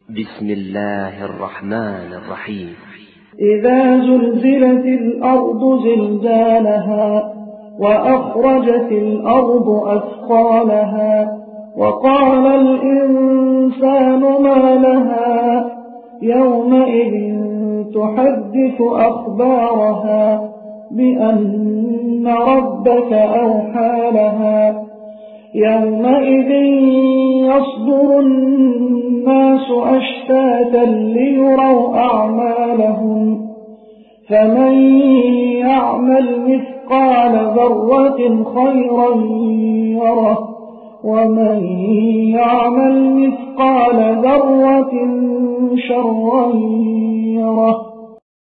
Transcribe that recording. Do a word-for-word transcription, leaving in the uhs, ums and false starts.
بسم الله الرحمن الرحيم. إذا زلزلت الأرض زلزالها وأخرجت الأرض أثقالها وقال الإنسان ما لها يومئذ تحدث أخبارها بأن ربك أوحى لها يومئذ يصدر الناس أشتاتا ليروا أعمالهم فمن يعمل مثقال ذرة خيرا يره ومن يعمل مثقال ذرة شرا يره